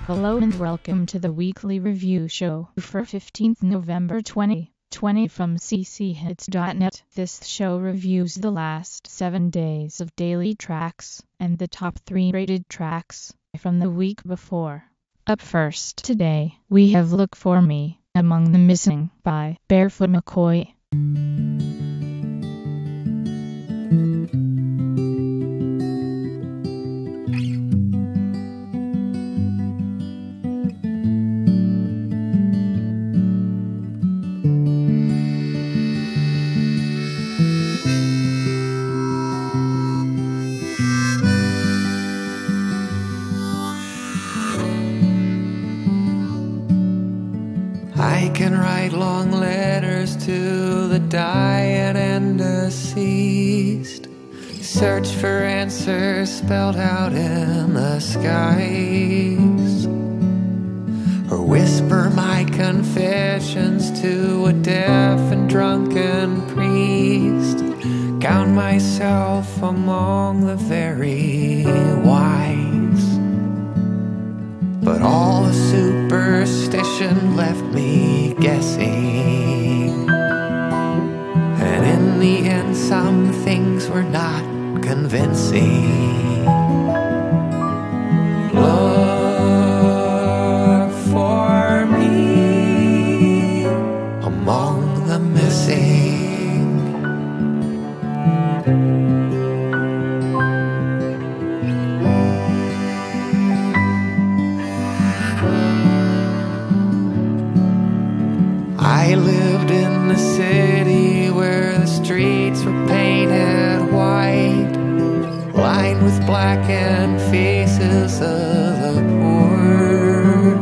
Hello and welcome to the weekly review show for 15th November 2020 from cchits.net. This show reviews the last 7 days of daily tracks and the top 3 rated tracks from the week before. Up first today, we have Look For Me, Among the Missing by Barefoot McCoy. I can write long letters to the dying and deceased, search for answers spelled out in the skies, or whisper my confessions to a deaf and drunken priest, count myself among the very wise. But all the superstition left me guessing, and in the end some things were not convincing. Look for me among the missing. I lived in the city where the streets were painted white, lined with blackened faces of the poor.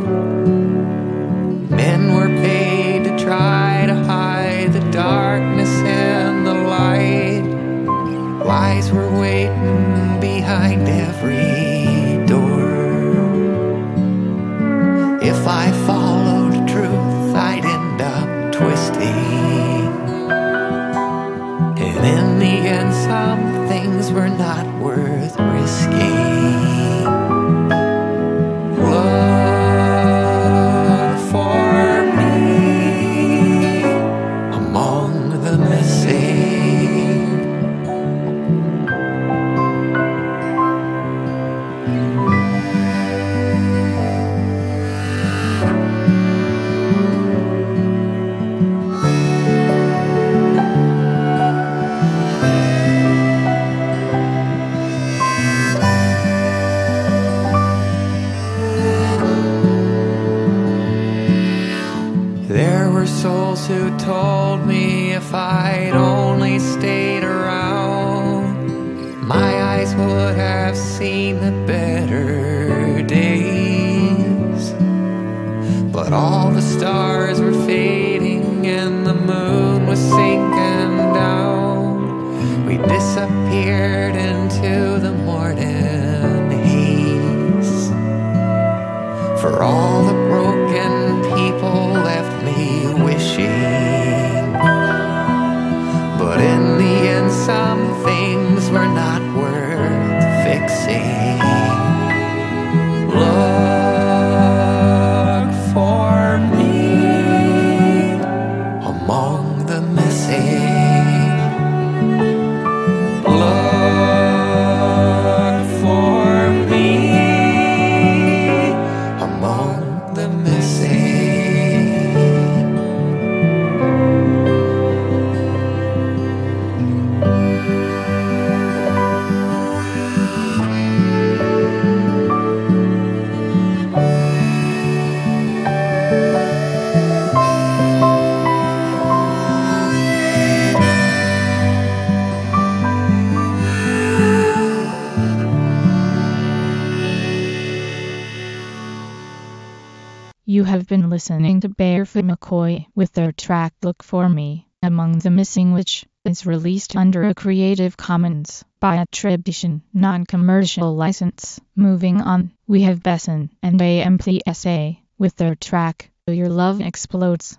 Men were paid to try to hide the darkness and the light. Lies were waiting behind every door. If I followed truth, I'd end up twisting, and in the end some things were not worth risking. Look for me among the missing. There were souls who told me if I'd only stayed around, my eyes would have seen the better days. But all the stars were fading and the moon was sinking down. We disappeared into the morning haze. For all the broken people left me wishing, but in the end some things were not worth fixing. Look for me among the missing. Look for me among the missing. You have been listening to Barefoot McCoy with their track Look For Me, Among the Missing, which is released under a Creative Commons by attribution, non-commercial license. Moving on, we have Besson and AMPSA with their track Your Love Explodes.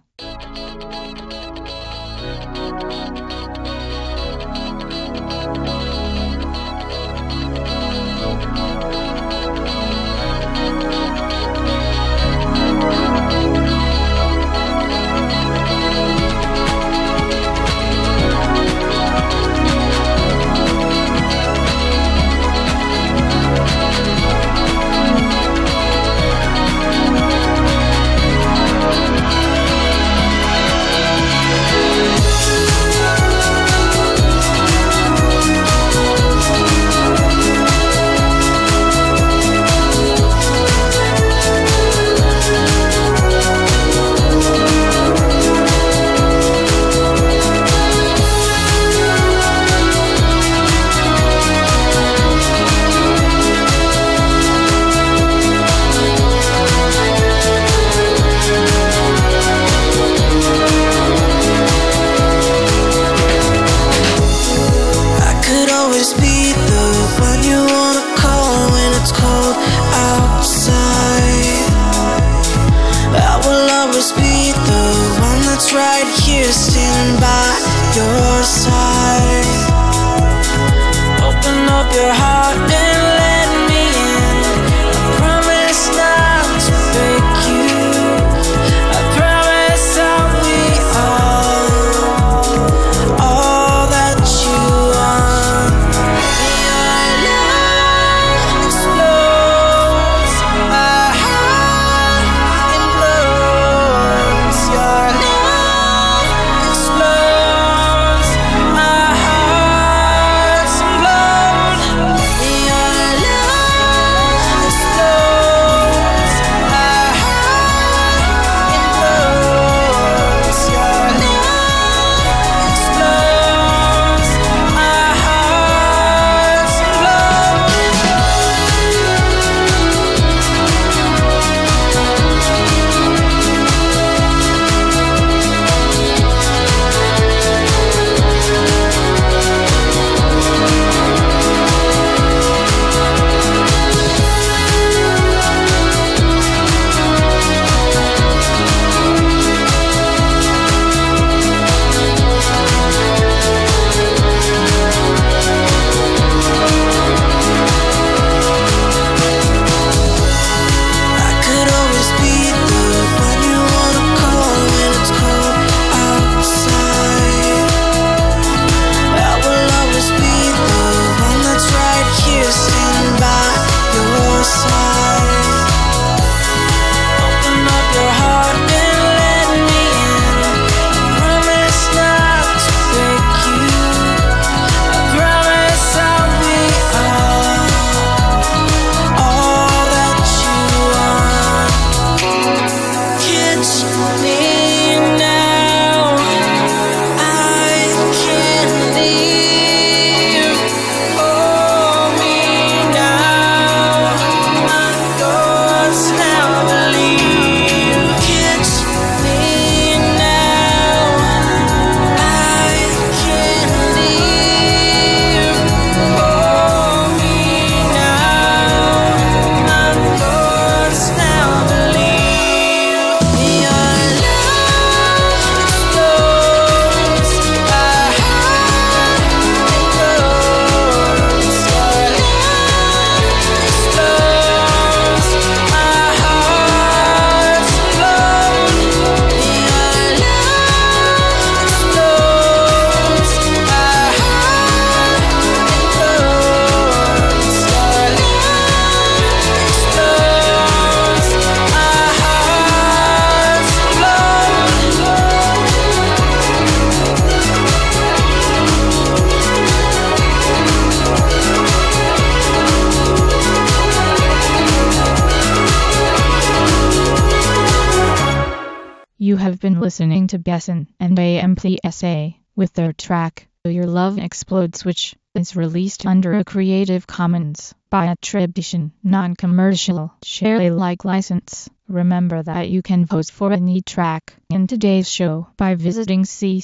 have been listening to Besson and AMPSA with their track Your Love Explodes, which is released under a Creative Commons by attribution, non-commercial, share Alike license. Remember that you can vote for any track in today's show by visiting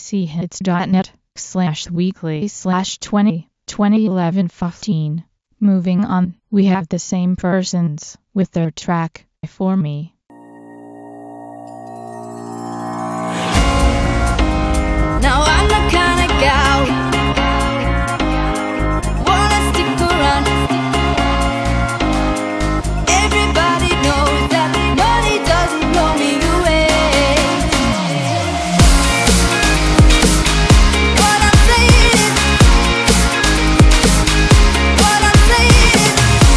cchits.net/weekly/2011-15. Moving on, we have The Same Persons with their track For Me. Now I'm the kind of gal wanna stick around. Everybody knows that money doesn't blow me away. What I'm saying is, what I'm saying is,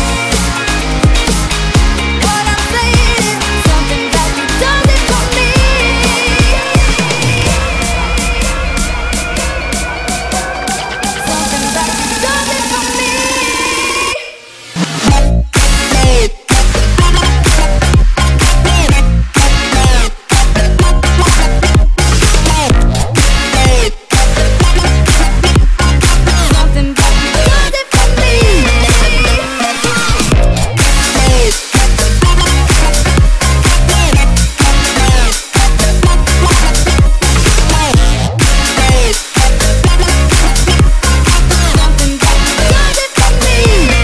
what I'm saying is something that you done it for me. Something that you done it for me. Something that you done it for me. Something that you done it for me.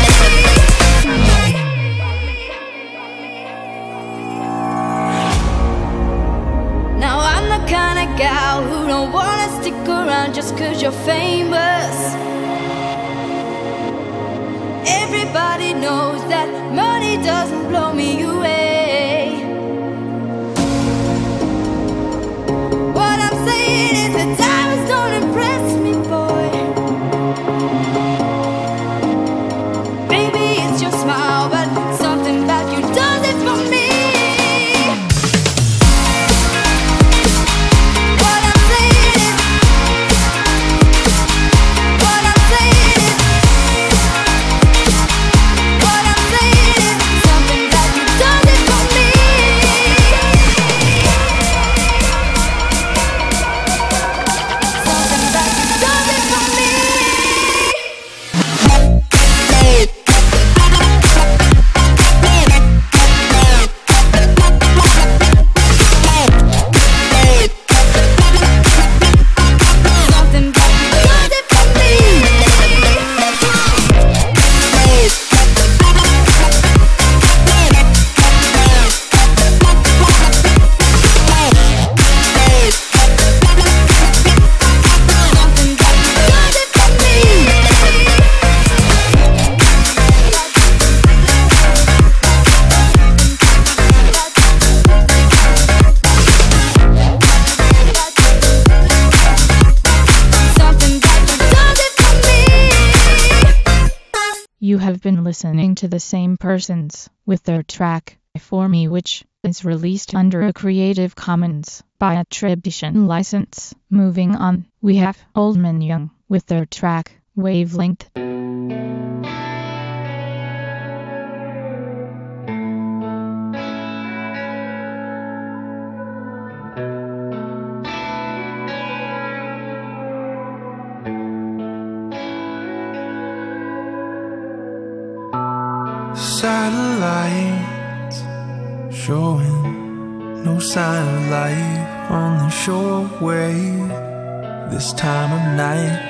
Now I'm the kind of gal who don't wanna stick around just 'cause you're famous. Everybody knows that money doesn't blow me away. What I'm saying is that diamonds don't impress me, boy. Maybe it's your smile, but something about you does it for me. What I'm saying is, what I'm saying is, what I'm saying is something that you does it for me. Something that you does it for me. Something that you does it for me. Something that you does it for me. Something that you does it for me. You have been listening to The Same Persons with their track For Me, which is released under a Creative Commons by attribution license. Moving on, we have Oldman Young with their track Wavelength. Satellites showing no sign of life on the shortwave this time of night,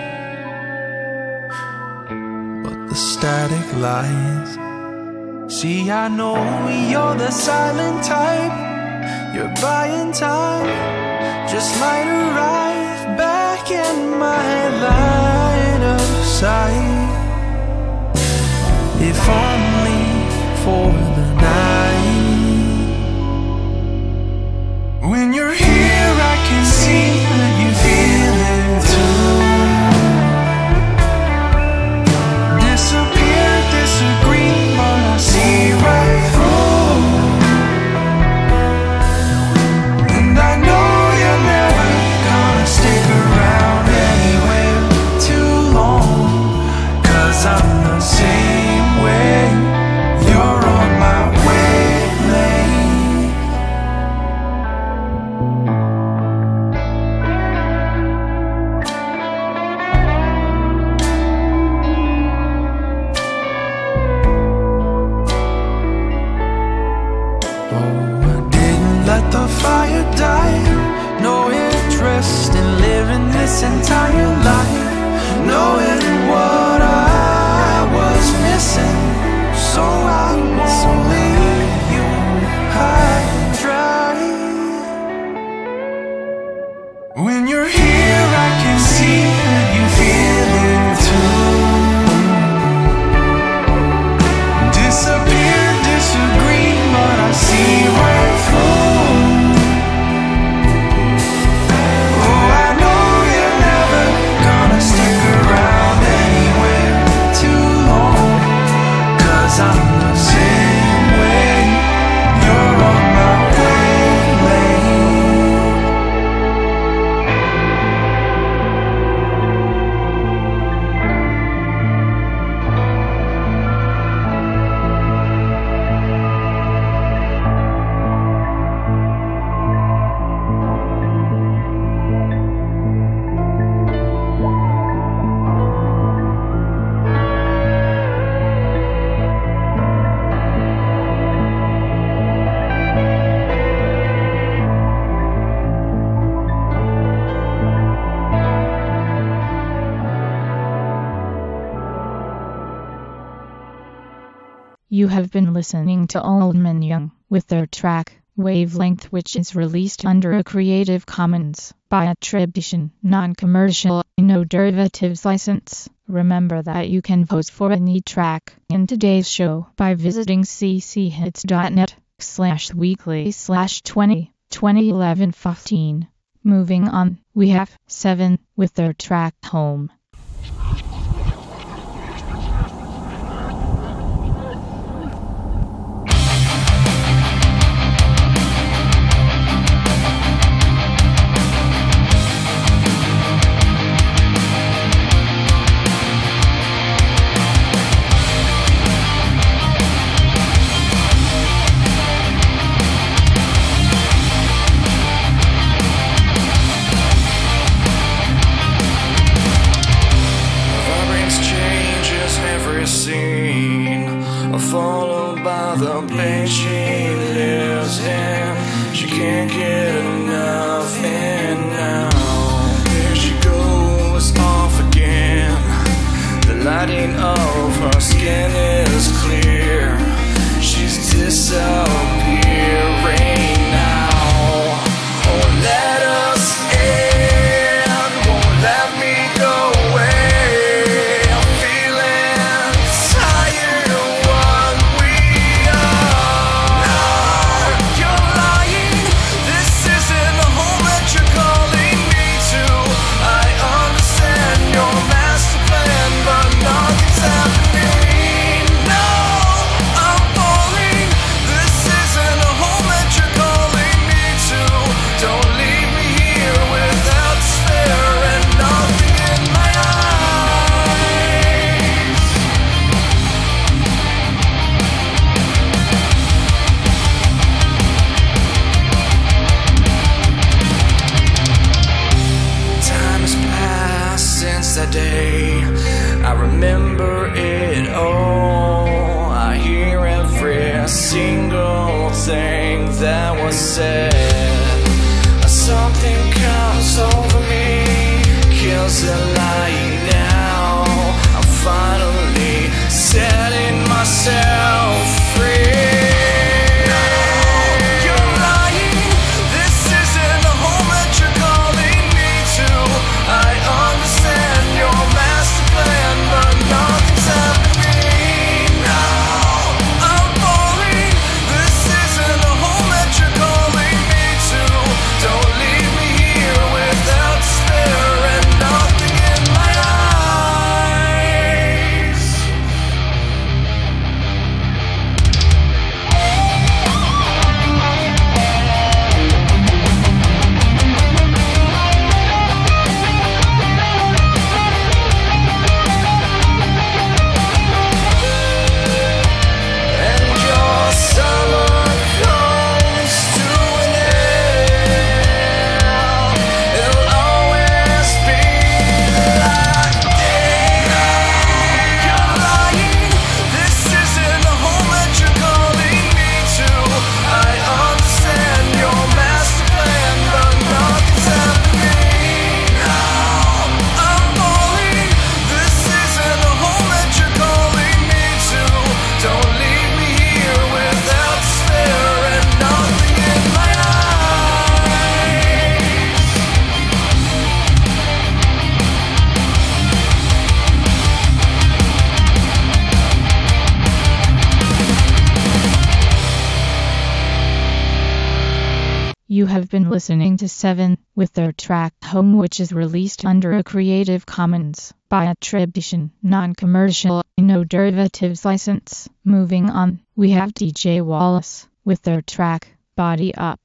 but the static lies. See, I know you're the silent type. You're buying time, just might arrive back in my line of sight. If only for the night. When you're here, I can see that you feel it too. Disappear, disagree, but I see right through. And I know you're never gonna stick around anywhere too long, 'cause I'm the same way. You're on my You have been listening to Old Man Young with their track Wavelength, which is released under a Creative Commons by attribution, non-commercial, no derivatives license. Remember that you can vote for any track in today's show by visiting cchits.net/weekly/2011-15. Moving on, we have 7 with their track Home. Followed by the pain she lives in. She can't get enough, and now there she goes off again. The lighting of her skin is clear. She's disappearing now. Oh, let us in, won't let me go away. I'm feeling tired of what we are. You're lying, this isn't the home that you're calling me to. I understand your master plan, but nothing's happening. No, I'm falling. This isn't the home that you're calling me to. Don't leave me here without despair and nothing in my eyes. Time has passed since that day. I remember it all. I hear every single thing that was said. Something comes over me, kills the light now. I'm finally setting myself free. You're lying, this isn't the home that you're calling me to. I understand your master plan, but nothing's happening now. I'm falling, this isn't the home that you're calling me to. Don't leave me here without despair and nothing in my eyes. And your summer comes to an end. It'll always be like this. You're lying, this isn't the home that you're calling me to. I understand your master plan, but nothing's happening now. I'm falling, this isn't the home that you're calling me to. Don't leave me here without despair and nothing in my eyes. You have been listening to 7 with their track Home, which is released under a Creative Commons by attribution, non-commercial, no derivatives license. Moving on, we have DJ Wallace with their track Body Up.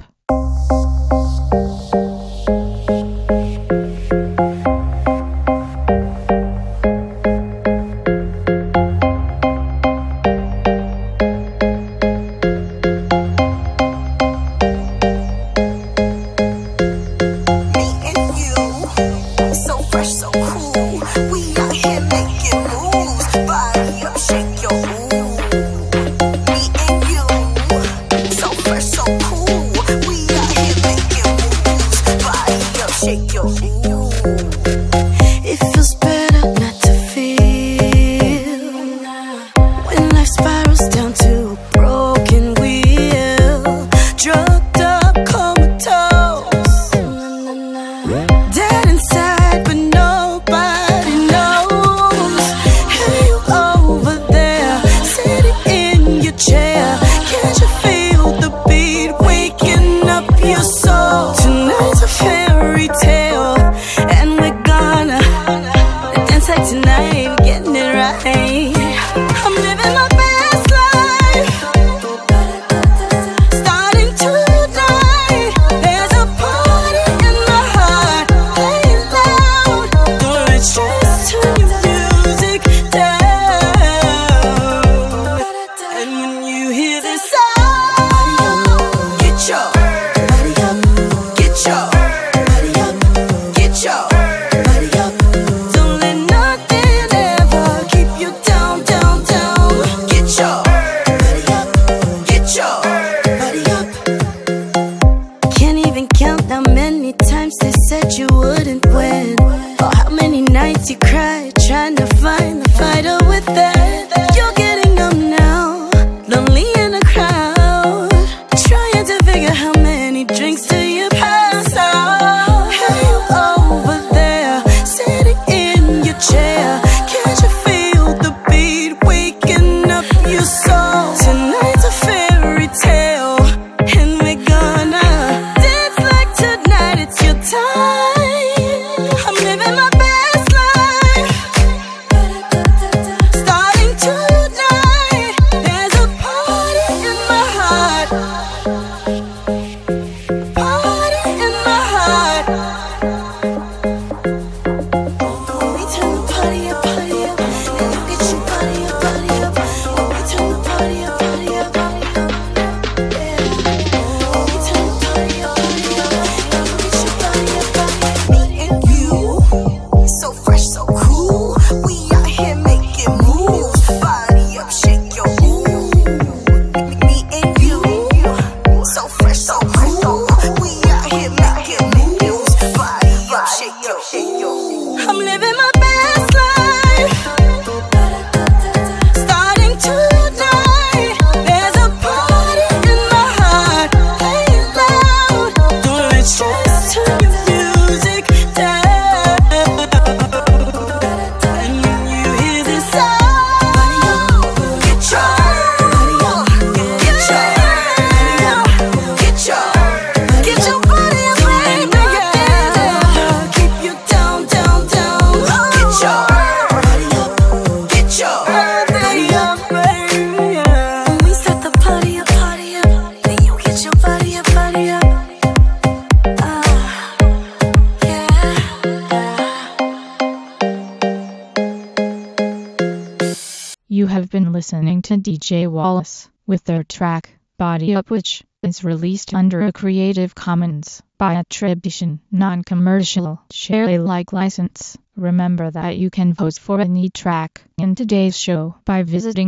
Me and you, so fresh, so cool. We out here making moves. Body up, shake your ooh. Me and you, so fresh, so cool. We out here making moves. Body up, shake your ooh. It feels better not to feel when life spirals down to I'm living my best life. Starting tonight, there's a party in my heart. Play it loud, don't let stress turn your music down. And when you hear this sound, get your body up, get your body up, get your body up. Don't let nothing ever keep you down, down, down. Get your body up, get your body up. Can't even count how many times they said you wouldn't win, or how many nights you cried trying to find the fighter within. You're getting numb now, lonely in a crowd, trying to figure how many drinks till you pass out. Hey, you over there, sitting in your chair, can't you feel the beat waking up your soul? Tonight's a fairy tale, and we're gonna dance like tonight it's your time. I'm living my best life. Starting tonight, there's a party in my heart. Party in my heart. When we turn the party up, and you get your body up, body up. When we turn the party up, body up, body up. Yeah. When we turn the party up, and you get your body up, body up. Me and you, so fresh, so cool. We out here making moves. Body up, shake your ooh. Me and you, so fresh, so cool. We out here making moves. Body up, shake your ooh. I'm living my best life. Starting tonight, there's a party in my heart. Play it loud, don't let stress turn your music down. And when you hear this sound, get your body up, get your body up, baby. Keep you down, down, down. Get your body up, get your body up, baby. When we set the party up, then you get your body up, body up. Yeah. You have been listening to DJ Wallace with their track, Body Up, which is released under a Creative Commons by attribution, non-commercial, share Alike license. Remember that you can vote for any track in today's show by visiting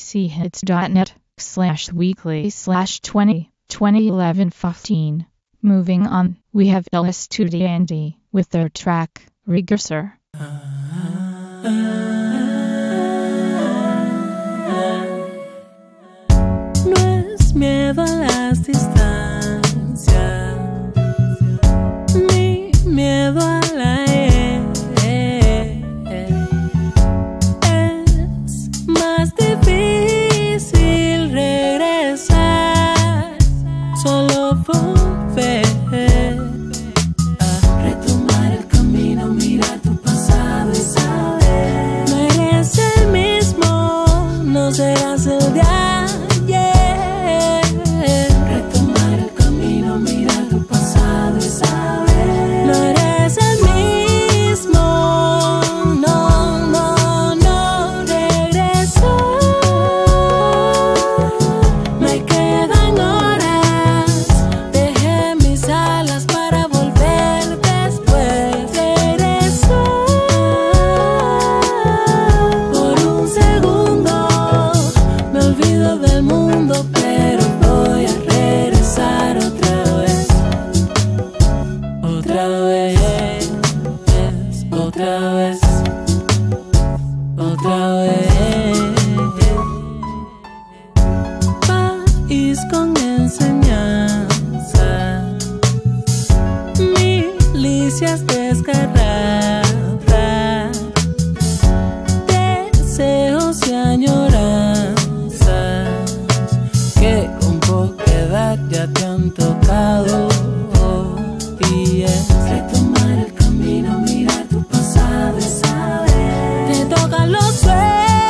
cchits.net/weekly/2011-15. Moving on, we have Ellis Tudiandi with their track, Regressor. No es miedo a las distancias, ni miedo a la es más difícil regresar, solo volver a retomar el camino, mirar tu pasado y saber no eres el mismo, no serás el de ayer. Retomar el camino, mirar tu pasado y saber no eres el mismo, no regresó. Me quedan horas, dejé mis alas para volver después. Regresó por un segundo, me olvido del mundo, pero voy a regresar otra vez, otra vez, otra vez, otra vez. País con enseñanza, milicias desgarradas, deseos y añoranzas que con poca edad ya te han tocado. Y es retomar el camino, mirar tu pasado y saber te tocan los sueños.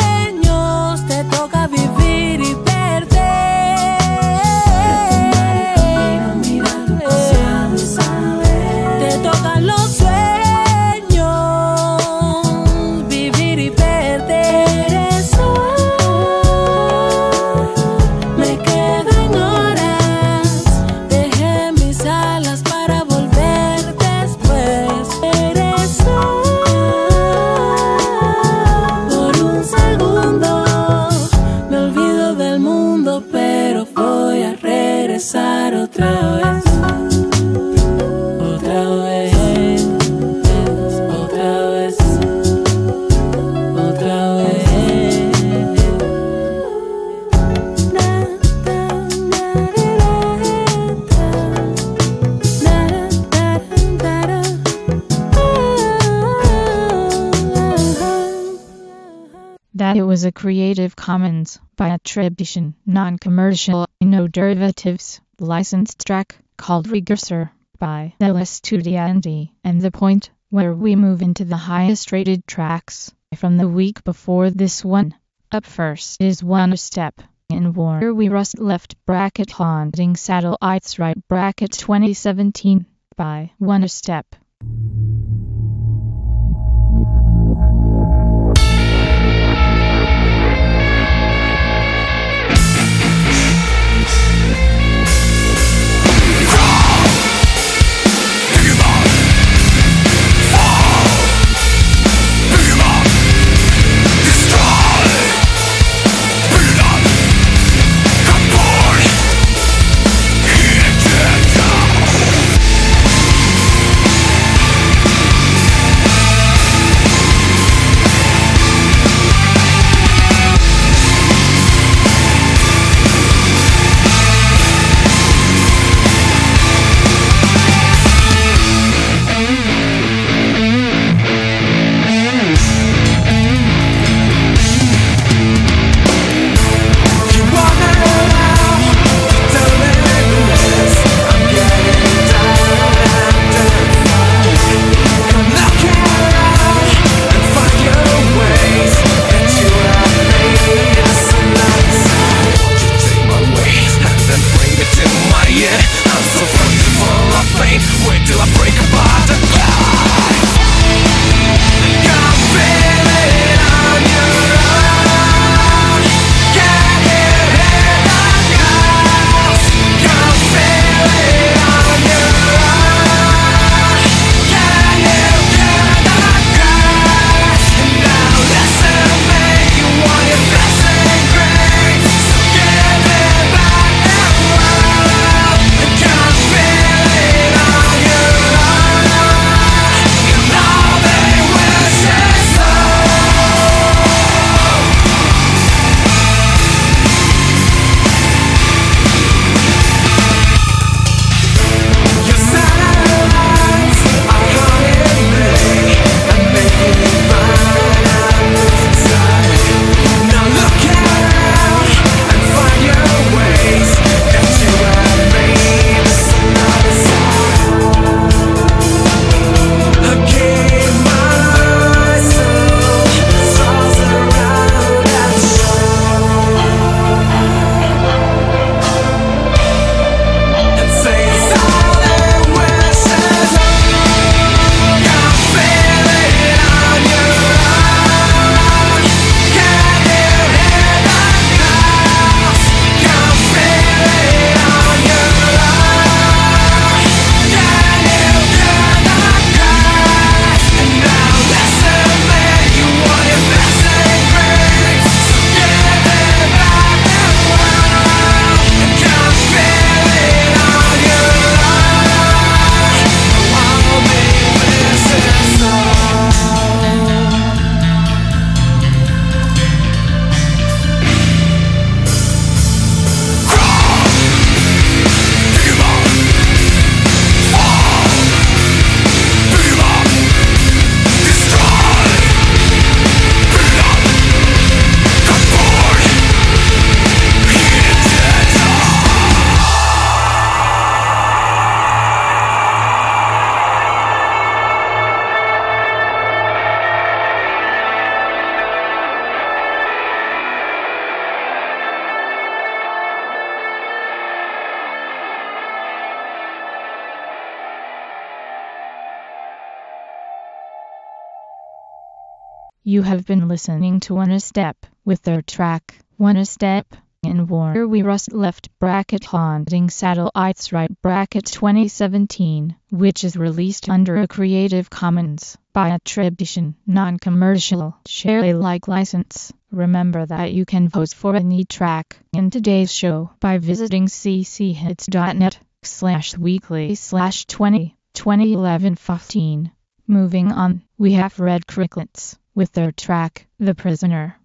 that it was a Creative Commons by attribution, non-commercial, no derivatives, licensed track called Regressor by Estudianti, and the point where we move into the highest rated tracks from the week before this one. Up first is One Step, and where we rust left bracket haunting satellites right bracket 2017 by One Step. You have been listening to One Step with their track, One Step, and where we rust left bracket haunting satellites right bracket 2017, which is released under a Creative Commons by attribution, non-commercial, share Alike license. Remember that you can vote for any track in today's show by visiting cchits.net/weekly/2011-15. Moving on, we have Red Crickets with their track, The Prisoner.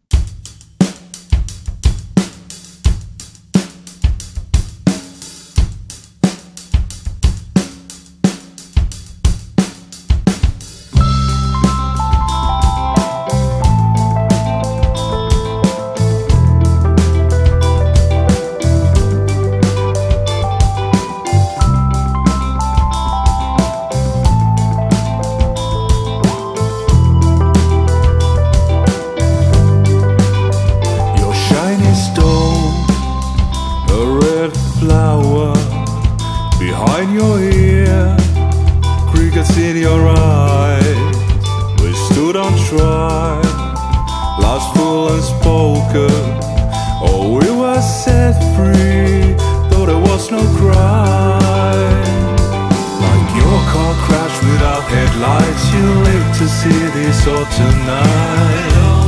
simple and spoken. Oh, we were set free, though there was no crime. Like your car crashed without headlights, you live to see this autumn night.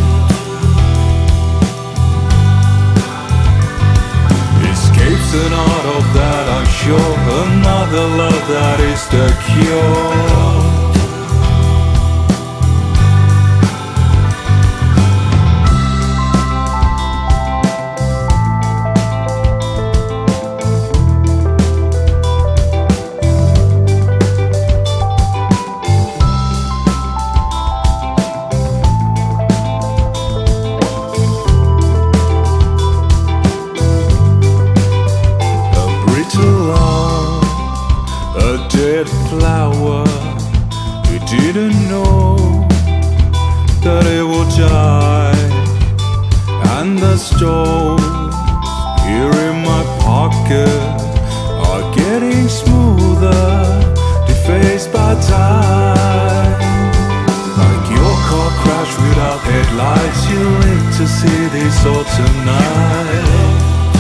Escape's an art of that, I'm sure. Another love that is the cure. Flower, we didn't know that it would die. And the stones here in my pocket are getting smoother, defaced by time. Like your car crashed without headlights, you live to see this autumn night.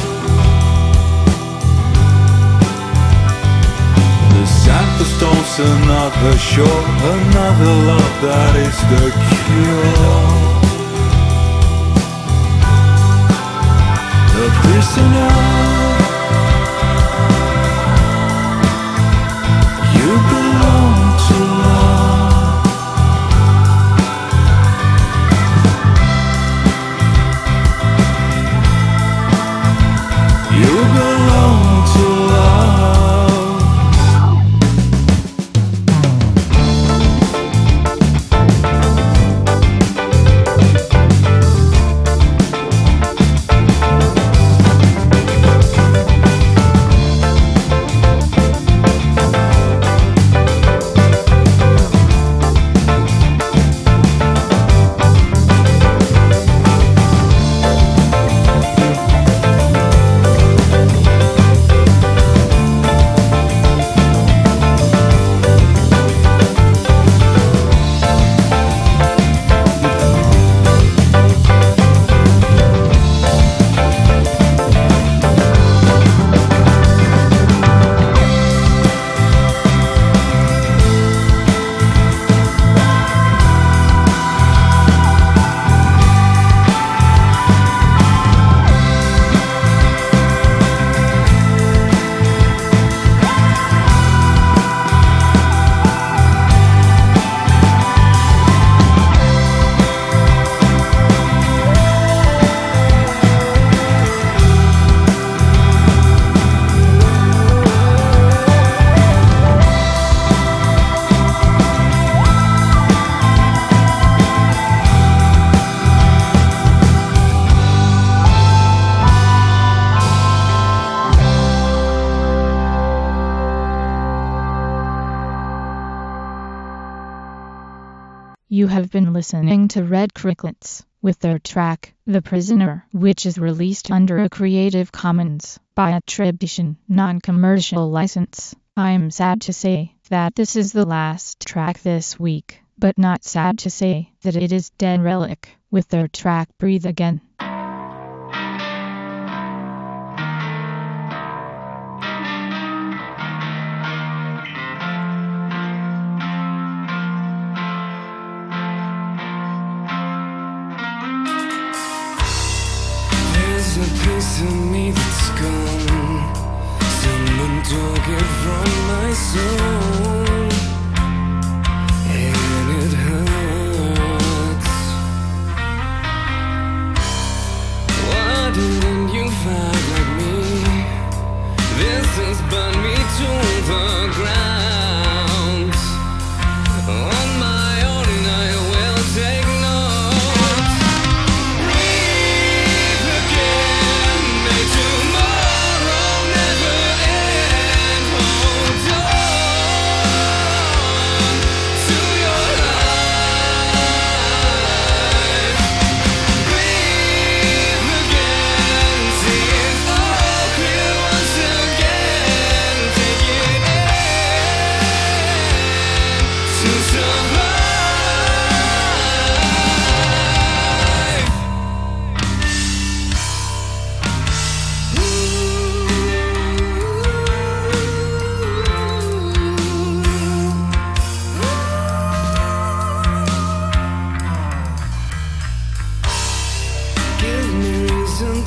The stones, another shore, another love that is the cure. The prisoner, you belong to love. You belong to love. You have been listening to Red Crickets with their track, The Prisoner, which is released under a Creative Commons by attribution, non-commercial license. I'm sad to say that this is the last track this week, but not sad to say that it is Dead Relic with their track Breathe Again. There's a piece of me that's gone. Someone took it from my soul, and it hurts. Why didn't you fight like me? This has burned me to the ground. On my own, and I will take notes. Breathe again, may tomorrow never end. Hold on.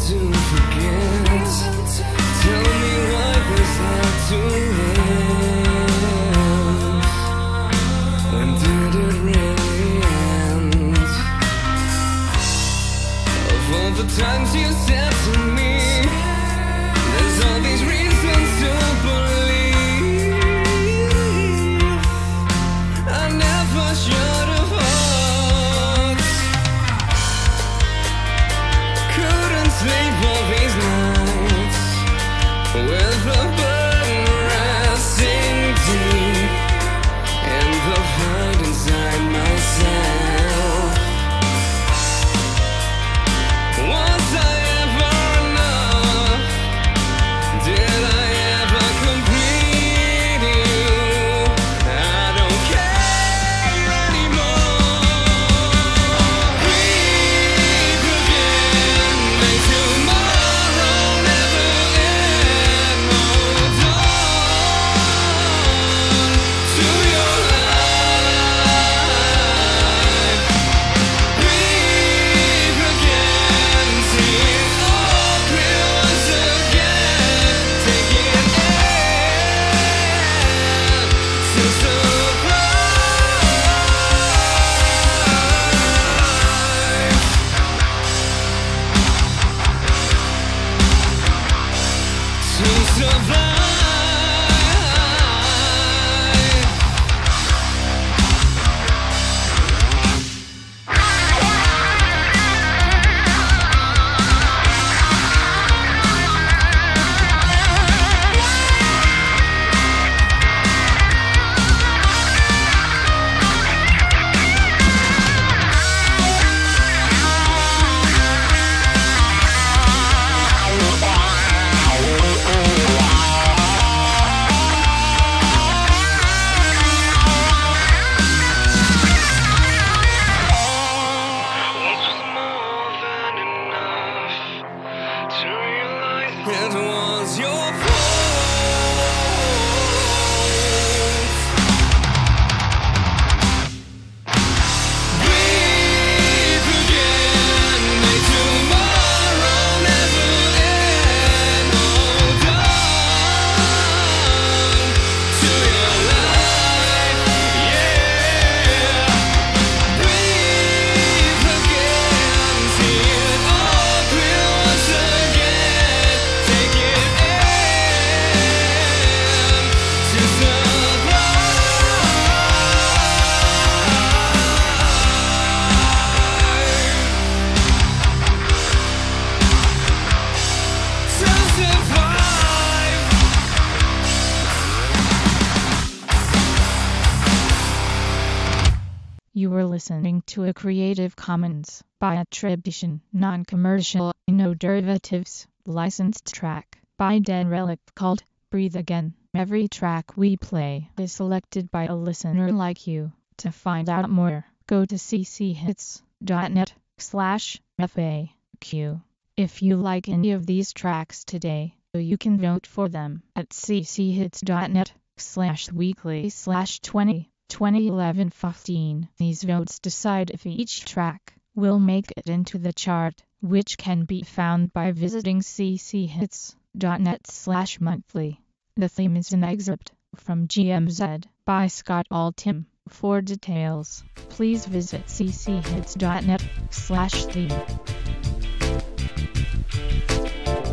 to forget. Tell me why this had to end. When did it really end? Of all the times you said to me, there's all these reasons to believe. I never should have hoped. Couldn't sleep all these nights with the burden resting deep in the void inside myself. Was I ever enough? Did I ever complete you? I don't care anymore. Breathe again, may tomorrow never end. Hold on to your life. Breathe again, see it all clear once again. Take it in to survive. It was your fault. Breathe again, may tomorrow never end. Hold on to your life, yeah. Breathe again, see it all clear once again. Take it in to survive. You were listening to a Creative Commons by attribution, non-commercial, no derivatives, licensed track by Dead Relic called Breathe Again. Every track we play is selected by a listener like you. To find out more, go to cchits.net/FAQ. If you like any of these tracks today, you can vote for them at cchits.net/weekly/2011-15. These votes decide if each track will make it into the chart, which can be found by visiting cchits.net/monthly. The theme is an excerpt from GMZ by Scott Altham. For details, please visit cchits.net/theme.